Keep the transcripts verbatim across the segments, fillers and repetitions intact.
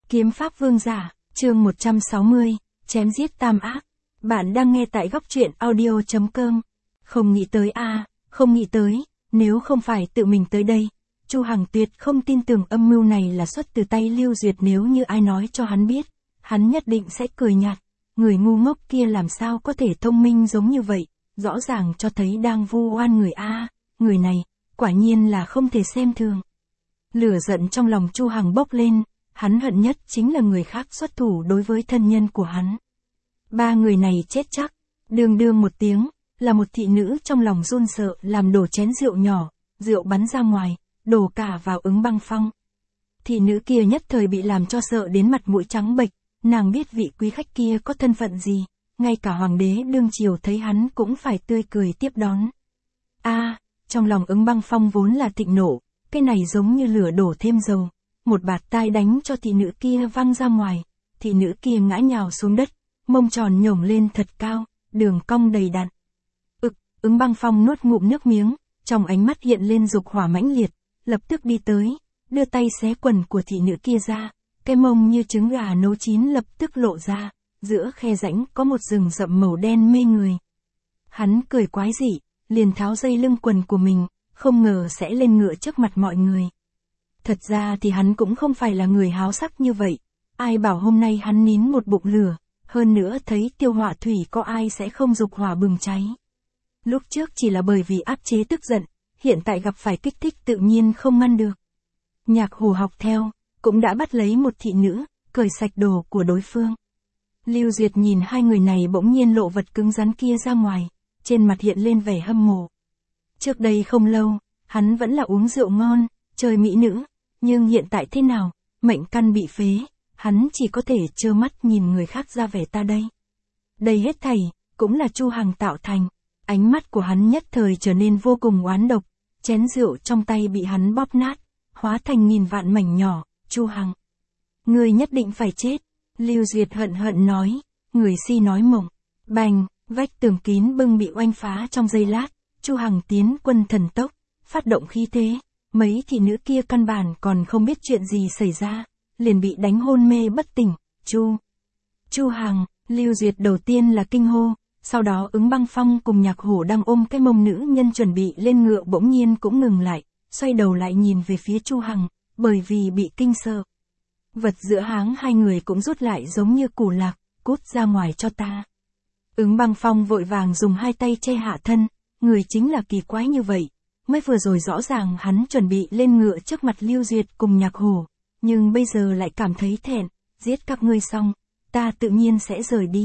Kiếm pháp vương giả, chương một trăm sáu mươi, chém giết tam ác. Bạn đang nghe tại góc truyện audio chấm com. Không nghĩ tới a, à, không nghĩ tới, nếu không phải tự mình tới đây, Chu Hằng tuyệt không tin tưởng âm mưu này là xuất từ tay Lưu Duyệt, nếu như ai nói cho hắn biết, hắn nhất định sẽ cười nhạt. Người ngu ngốc kia làm sao có thể thông minh giống như vậy, rõ ràng cho thấy đang vu oan người a, à, người này, quả nhiên là không thể xem thường. Lửa giận trong lòng Chu Hằng bốc lên, hắn hận nhất chính là người khác xuất thủ đối với thân nhân của hắn. Ba người này chết chắc, đương đương một tiếng, là một thị nữ trong lòng run sợ làm đổ chén rượu nhỏ, rượu bắn ra ngoài, đổ cả vào Ứng Băng Phong. Thị nữ kia nhất thời bị làm cho sợ đến mặt mũi trắng bệch, nàng biết vị quý khách kia có thân phận gì, ngay cả hoàng đế đương triều thấy hắn cũng phải tươi cười tiếp đón. A, à, trong lòng Ứng Băng Phong vốn là thịnh nộ, cái này giống như lửa đổ thêm dầu, một bạt tai đánh cho thị nữ kia văng ra ngoài, thị nữ kia ngã nhào xuống đất, mông tròn nhổm lên thật cao, đường cong đầy đặn. Ực, Ứng Băng Phong nuốt ngụm nước miếng, trong ánh mắt hiện lên dục hỏa mãnh liệt, lập tức đi tới, đưa tay xé quần của thị nữ kia ra, cái mông như trứng gà nấu chín lập tức lộ ra, giữa khe rãnh có một rừng rậm màu đen mê người. Hắn cười quái dị, liền tháo dây lưng quần của mình, không ngờ sẽ lên ngựa trước mặt mọi người. Thật ra thì hắn cũng không phải là người háo sắc như vậy, ai bảo hôm nay hắn nín một bụng lửa, hơn nữa thấy tiêu hỏa thủy có ai sẽ không dục hỏa bừng cháy. Lúc trước chỉ là bởi vì áp chế tức giận, hiện tại gặp phải kích thích tự nhiên không ngăn được. Nhạc Hồ học theo, cũng đã bắt lấy một thị nữ, cởi sạch đồ của đối phương. Lưu Duyệt nhìn hai người này bỗng nhiên lộ vật cứng rắn kia ra ngoài, trên mặt hiện lên vẻ hâm mộ. Trước đây không lâu, hắn vẫn là uống rượu ngon, chơi mỹ nữ, nhưng hiện tại thế nào, mệnh căn bị phế, hắn chỉ có thể trơ mắt nhìn người khác ra vẻ ta đây. Đây hết thảy, cũng là Chu Hằng tạo thành, ánh mắt của hắn nhất thời trở nên vô cùng oán độc, chén rượu trong tay bị hắn bóp nát, hóa thành nghìn vạn mảnh nhỏ. Chu Hằng, ngươi nhất định phải chết, Lưu Duyệt hận hận nói, người si nói mộng. Bành, vách tường kín bưng bị oanh phá trong giây lát, Chu Hằng tiến quân thần tốc, phát động khí thế, mấy thị nữ kia căn bản còn không biết chuyện gì xảy ra, liền bị đánh hôn mê bất tỉnh. Chu, Chu Hằng, Lưu Duyệt đầu tiên là kinh hô, sau đó Ứng Băng Phong cùng Nhạc Hổ đang ôm cái mông nữ nhân chuẩn bị lên ngựa bỗng nhiên cũng ngừng lại, xoay đầu lại nhìn về phía Chu Hằng, bởi vì bị kinh sợ. Vật giữa háng hai người cũng rút lại giống như củ lạc, cút ra ngoài cho ta. Ứng Băng Phong vội vàng dùng hai tay che hạ thân, người chính là kỳ quái như vậy, mới vừa rồi rõ ràng hắn chuẩn bị lên ngựa trước mặt Lưu Duyệt cùng Nhạc Hổ, nhưng bây giờ lại cảm thấy thẹn, giết các ngươi xong, ta tự nhiên sẽ rời đi.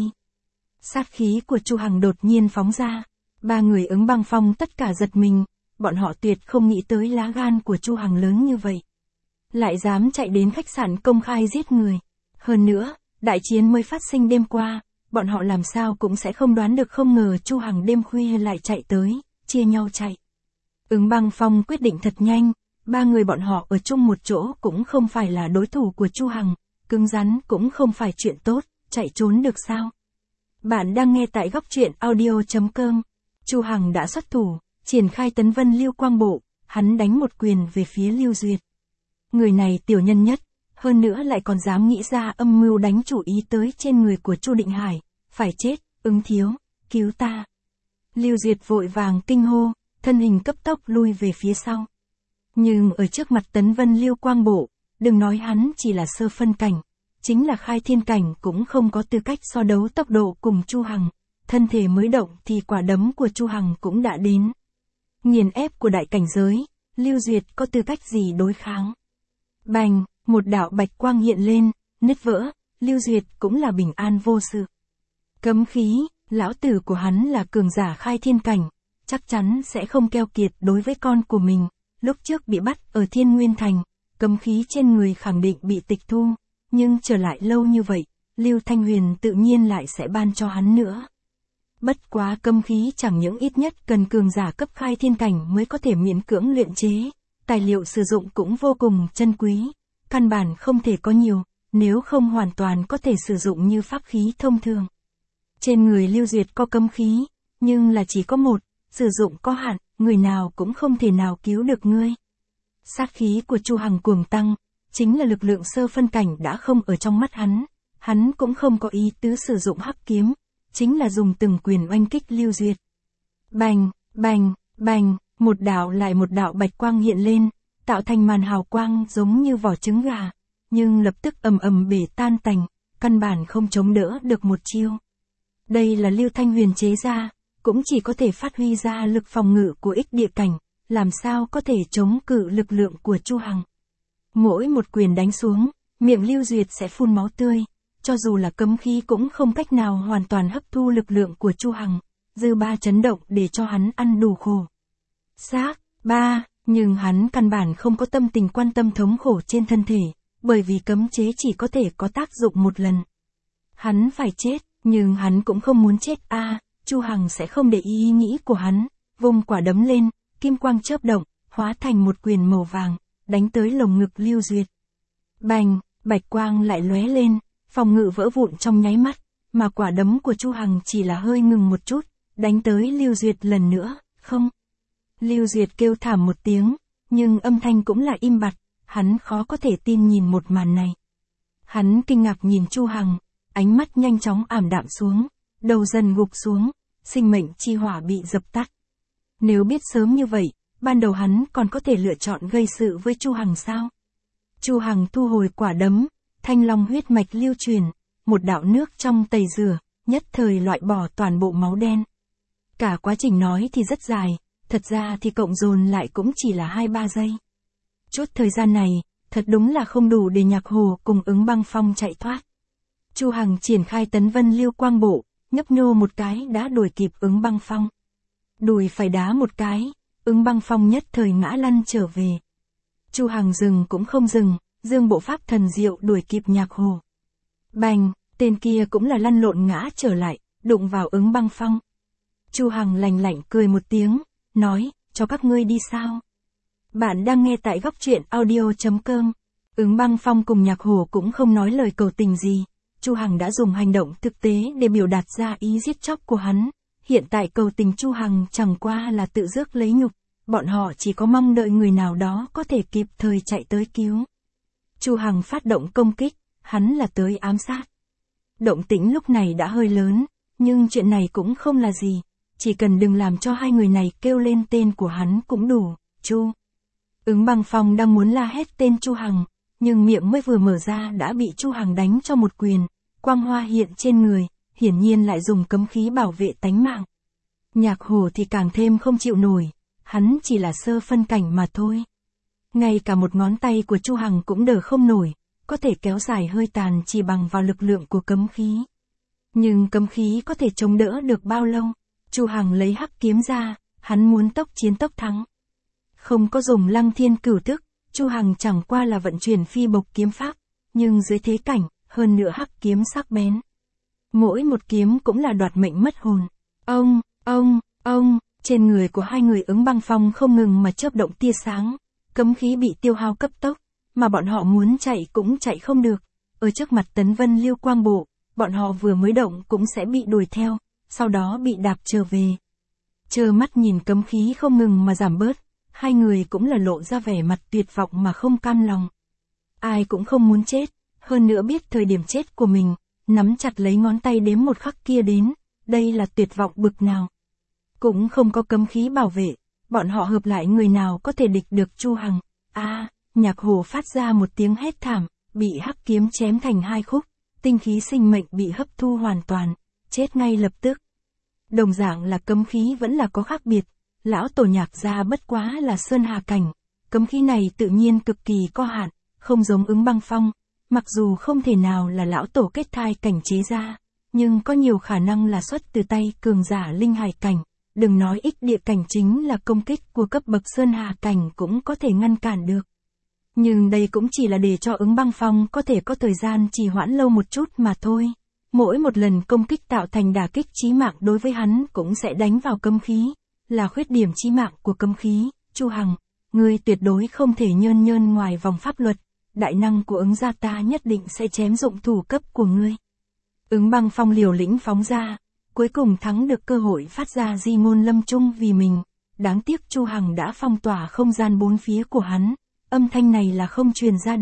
Sát khí của Chu Hằng đột nhiên phóng ra, ba người Ứng Băng Phong tất cả giật mình, bọn họ tuyệt không nghĩ tới lá gan của Chu Hằng lớn như vậy. Lại dám chạy đến khách sạn công khai giết người. Hơn nữa, đại chiến mới phát sinh đêm qua, bọn họ làm sao cũng sẽ không đoán được, không ngờ Chu Hằng đêm khuya lại chạy tới, chia nhau chạy. Ứng Băng Phong quyết định thật nhanh, ba người bọn họ ở chung một chỗ cũng không phải là đối thủ của Chu Hằng, cứng rắn cũng không phải chuyện tốt, chạy trốn được sao? Bạn đang nghe tại góc truyện audio chấm com. Chu Hằng đã xuất thủ, triển khai Tấn Vân Lưu Quang Bộ, hắn đánh một quyền về phía Lưu Duyệt. Người này tiểu nhân nhất, hơn nữa lại còn dám nghĩ ra âm mưu đánh chủ ý tới trên người của Chu Định Hải, phải chết, Ứng thiếu, cứu ta. Lưu Duyệt vội vàng kinh hô, thân hình cấp tốc lui về phía sau. Nhưng ở trước mặt Tấn Vân Lưu Quang Bộ, đừng nói hắn chỉ là sơ phân cảnh, chính là khai thiên cảnh cũng không có tư cách so đấu tốc độ cùng Chu Hằng, thân thể mới động thì quả đấm của Chu Hằng cũng đã đến. Nghiền ép của đại cảnh giới, Lưu Duyệt có tư cách gì đối kháng? Bành, một đạo bạch quang hiện lên, nứt vỡ, Lưu Duyệt cũng là bình an vô sự. Cấm khí, lão tử của hắn là cường giả khai thiên cảnh, chắc chắn sẽ không keo kiệt đối với con của mình, lúc trước bị bắt ở Thiên Nguyên Thành, cấm khí trên người khẳng định bị tịch thu, nhưng trở lại lâu như vậy, Lưu Thanh Huyền tự nhiên lại sẽ ban cho hắn nữa. Bất quá cấm khí chẳng những ít nhất cần cường giả cấp khai thiên cảnh mới có thể miễn cưỡng luyện chế, tài liệu sử dụng cũng vô cùng chân quý, căn bản không thể có nhiều, nếu không hoàn toàn có thể sử dụng như pháp khí thông thường. Trên người Lưu Duyệt có cấm khí, nhưng là chỉ có một, sử dụng có hạn, người nào cũng không thể nào cứu được ngươi. Sát khí của Chu Hằng cuồng tăng, chính là lực lượng sơ phân cảnh đã không ở trong mắt hắn, hắn cũng không có ý tứ sử dụng hắc kiếm, chính là dùng từng quyền oanh kích Lưu Duyệt. Bành, bành, bành, một đạo lại một đạo bạch quang hiện lên, tạo thành màn hào quang giống như vỏ trứng gà, nhưng lập tức ầm ầm bể tan tành, căn bản không chống đỡ được một chiêu. Đây là Lưu Thanh Huyền chế ra, cũng chỉ có thể phát huy ra lực phòng ngự của ích địa cảnh, làm sao có thể chống cự lực lượng của Chu Hằng. Mỗi một quyền đánh xuống, miệng Lưu Duyệt sẽ phun máu tươi, cho dù là cấm khí cũng không cách nào hoàn toàn hấp thu lực lượng của Chu Hằng, dư ba chấn động để cho hắn ăn đủ khổ. Xác, ba, nhưng hắn căn bản không có tâm tình quan tâm thống khổ trên thân thể, bởi vì cấm chế chỉ có thể có tác dụng một lần. Hắn phải chết, nhưng hắn cũng không muốn chết a. À, Chu Hằng sẽ không để ý ý nghĩ của hắn, vung quả đấm lên, kim quang chớp động, hóa thành một quyền màu vàng, đánh tới lồng ngực Lưu Duyệt. Bành, bạch quang lại lóe lên, phòng ngự vỡ vụn trong nháy mắt, mà quả đấm của Chu Hằng chỉ là hơi ngừng một chút, đánh tới Lưu Duyệt lần nữa, không. Lưu Duyệt kêu thảm một tiếng, nhưng âm thanh cũng là im bặt, hắn khó có thể tin nhìn một màn này. Hắn kinh ngạc nhìn Chu Hằng, ánh mắt nhanh chóng ảm đạm xuống, đầu dần gục xuống, sinh mệnh chi hỏa bị dập tắt. Nếu biết sớm như vậy, ban đầu hắn còn có thể lựa chọn gây sự với Chu Hằng sao? Chu Hằng thu hồi quả đấm, thanh long huyết mạch lưu truyền, một đạo nước trong tẩy rửa, nhất thời loại bỏ toàn bộ máu đen. Cả quá trình nói thì rất dài, thật ra thì cộng dồn lại cũng chỉ là hai ba giây. Chút thời gian này, thật đúng là không đủ để Nhạc Hồ cùng Ứng Băng Phong chạy thoát. Chu Hằng triển khai tấn vân lưu quang bộ, nhấp nhô một cái đã đuổi kịp Ứng Băng Phong. Đùi phải đá một cái, Ứng Băng Phong nhất thời ngã lăn trở về. Chu Hằng dừng cũng không dừng, dương bộ pháp thần diệu đuổi kịp Nhạc Hồ. Bành, tên kia cũng là lăn lộn ngã trở lại, đụng vào Ứng Băng Phong. Chu Hằng lạnh lạnh cười một tiếng, nói, cho các ngươi đi sao? Bạn đang nghe tại góc truyện audio chấm com. Ứng Băng Phong cùng Nhạc Hồ cũng không nói lời cầu tình gì. Chu Hằng đã dùng hành động thực tế để biểu đạt ra ý giết chóc của hắn. Hiện tại cầu tình Chu Hằng chẳng qua là tự rước lấy nhục, bọn họ chỉ có mong đợi người nào đó có thể kịp thời chạy tới cứu. Chu Hằng phát động công kích, hắn là tới ám sát. Động tĩnh lúc này đã hơi lớn, nhưng chuyện này cũng không là gì, chỉ cần đừng làm cho hai người này kêu lên tên của hắn cũng đủ. Chu. Ứng Băng Phong đang muốn la hét tên Chu Hằng, nhưng miệng mới vừa mở ra đã bị Chu Hằng đánh cho một quyền, quang hoa hiện trên người, hiển nhiên lại dùng cấm khí bảo vệ tánh mạng. Nhạc Hồ thì càng thêm không chịu nổi, hắn chỉ là sơ phân cảnh mà thôi. Ngay cả một ngón tay của Chu Hằng cũng đỡ không nổi, có thể kéo dài hơi tàn chỉ bằng vào lực lượng của cấm khí. Nhưng cấm khí có thể chống đỡ được bao lâu? Chu Hằng lấy hắc kiếm ra, hắn muốn tốc chiến tốc thắng. Không có dùng Lăng Thiên Cửu Thức, Chu Hằng chẳng qua là vận chuyển phi bộc kiếm pháp, nhưng dưới thế cảnh, hơn nữa hắc kiếm sắc bén. Mỗi một kiếm cũng là đoạt mệnh mất hồn. Ông, ông, ông, trên người của hai người Ứng Băng Phong không ngừng mà chớp động tia sáng, cấm khí bị tiêu hao cấp tốc, mà bọn họ muốn chạy cũng chạy không được. Ở trước mặt tấn vân lưu quang bộ, bọn họ vừa mới động cũng sẽ bị đuổi theo, sau đó bị đạp trở về. Trơ mắt nhìn cấm khí không ngừng mà giảm bớt, hai người cũng là lộ ra vẻ mặt tuyệt vọng mà không cam lòng. Ai cũng không muốn chết, hơn nữa biết thời điểm chết của mình, nắm chặt lấy ngón tay đếm một khắc kia đến, đây là tuyệt vọng bực nào. Cũng không có cấm khí bảo vệ, bọn họ hợp lại người nào có thể địch được Chu Hằng. A, à, Nhạc Hồ phát ra một tiếng hét thảm, bị hắc kiếm chém thành hai khúc, tinh khí sinh mệnh bị hấp thu hoàn toàn, chết ngay lập tức. Đồng dạng là cấm khí vẫn là có khác biệt, lão tổ Nhạc gia bất quá là sơn hà cảnh, cấm khí này tự nhiên cực kỳ có hạn, không giống Ứng Băng Phong, mặc dù không thể nào là lão tổ kết thai cảnh chế ra, nhưng có nhiều khả năng là xuất từ tay cường giả linh hải cảnh, đừng nói ích địa cảnh chính là công kích của cấp bậc sơn hà cảnh cũng có thể ngăn cản được. Nhưng đây cũng chỉ là để cho Ứng Băng Phong có thể có thời gian trì hoãn lâu một chút mà thôi. Mỗi một lần công kích tạo thành đả kích chí mạng đối với hắn cũng sẽ đánh vào cấm khí, là khuyết điểm chí mạng của cấm khí. Chu Hằng, ngươi tuyệt đối không thể nhơn nhơn ngoài vòng pháp luật, đại năng của Ứng gia ta nhất định sẽ chém dụng thủ cấp của ngươi. Ứng Băng Phong liều lĩnh phóng ra, cuối cùng thắng được cơ hội phát ra di ngôn lâm chung vì mình. Đáng tiếc Chu Hằng đã phong tỏa không gian bốn phía của hắn, âm thanh này là không truyền ra được,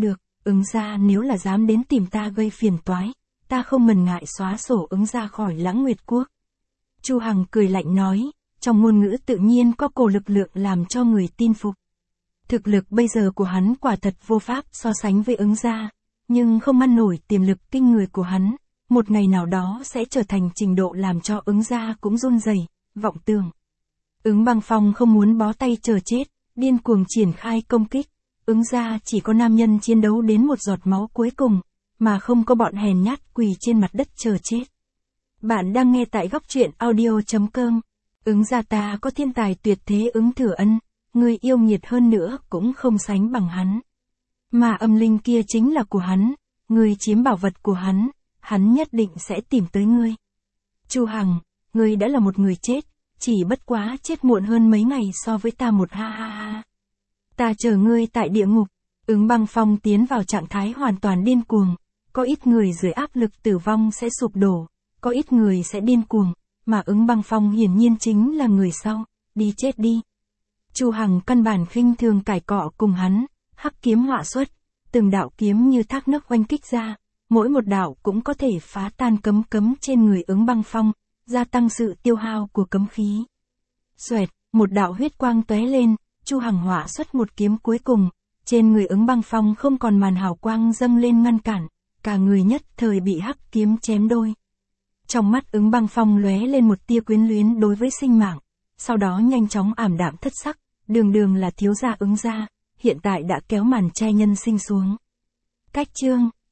Ứng gia nếu là dám đến tìm ta gây phiền toái, ta không ngần ngại xóa sổ Ứng gia khỏi Lãng Nguyệt Quốc. Chu Hằng cười lạnh nói, trong ngôn ngữ tự nhiên có cổ lực lượng làm cho người tin phục. Thực lực bây giờ của hắn quả thật vô pháp so sánh với Ứng gia, nhưng không ngăn nổi tiềm lực kinh người của hắn, một ngày nào đó sẽ trở thành trình độ làm cho Ứng gia cũng run rẩy, vọng tưởng. Ứng Băng Phong không muốn bó tay chờ chết, điên cuồng triển khai công kích. Ứng gia chỉ có nam nhân chiến đấu đến một giọt máu cuối cùng, mà không có bọn hèn nhát quỳ trên mặt đất chờ chết. Bạn đang nghe tại góc truyện audio chấm com. Ứng gia ta có thiên tài tuyệt thế Ứng Thừa Ân, người yêu nghiệt hơn nữa cũng không sánh bằng hắn. Mà âm linh kia chính là của hắn, người chiếm bảo vật của hắn, hắn nhất định sẽ tìm tới ngươi. Chu Hằng, ngươi đã là một người chết, chỉ bất quá chết muộn hơn mấy ngày so với ta một ha ha ha. Ta chờ ngươi tại địa ngục. Ứng Băng Phong tiến vào trạng thái hoàn toàn điên cuồng, có ít người dưới áp lực tử vong sẽ sụp đổ, có ít người sẽ điên cuồng, mà Ứng Băng Phong hiển nhiên chính là người sau, đi chết đi. Chu Hằng căn bản khinh thường cải cọ cùng hắn, hắc kiếm họa xuất, từng đạo kiếm như thác nước oanh kích ra, mỗi một đạo cũng có thể phá tan cấm cấm trên người Ứng Băng Phong, gia tăng sự tiêu hao của cấm khí. Xoẹt, một đạo huyết quang tóe lên, Chu Hằng họa xuất một kiếm cuối cùng, trên người Ứng Băng Phong không còn màn hào quang dâng lên ngăn cản, cả người nhất thời bị hắc kiếm chém đôi. Trong mắt Ứng Băng Phong lóe lên một tia quyến luyến đối với sinh mạng, sau đó nhanh chóng ảm đạm thất sắc, đường đường là thiếu gia Ứng gia, hiện tại đã kéo màn trai nhân sinh xuống. Cách chương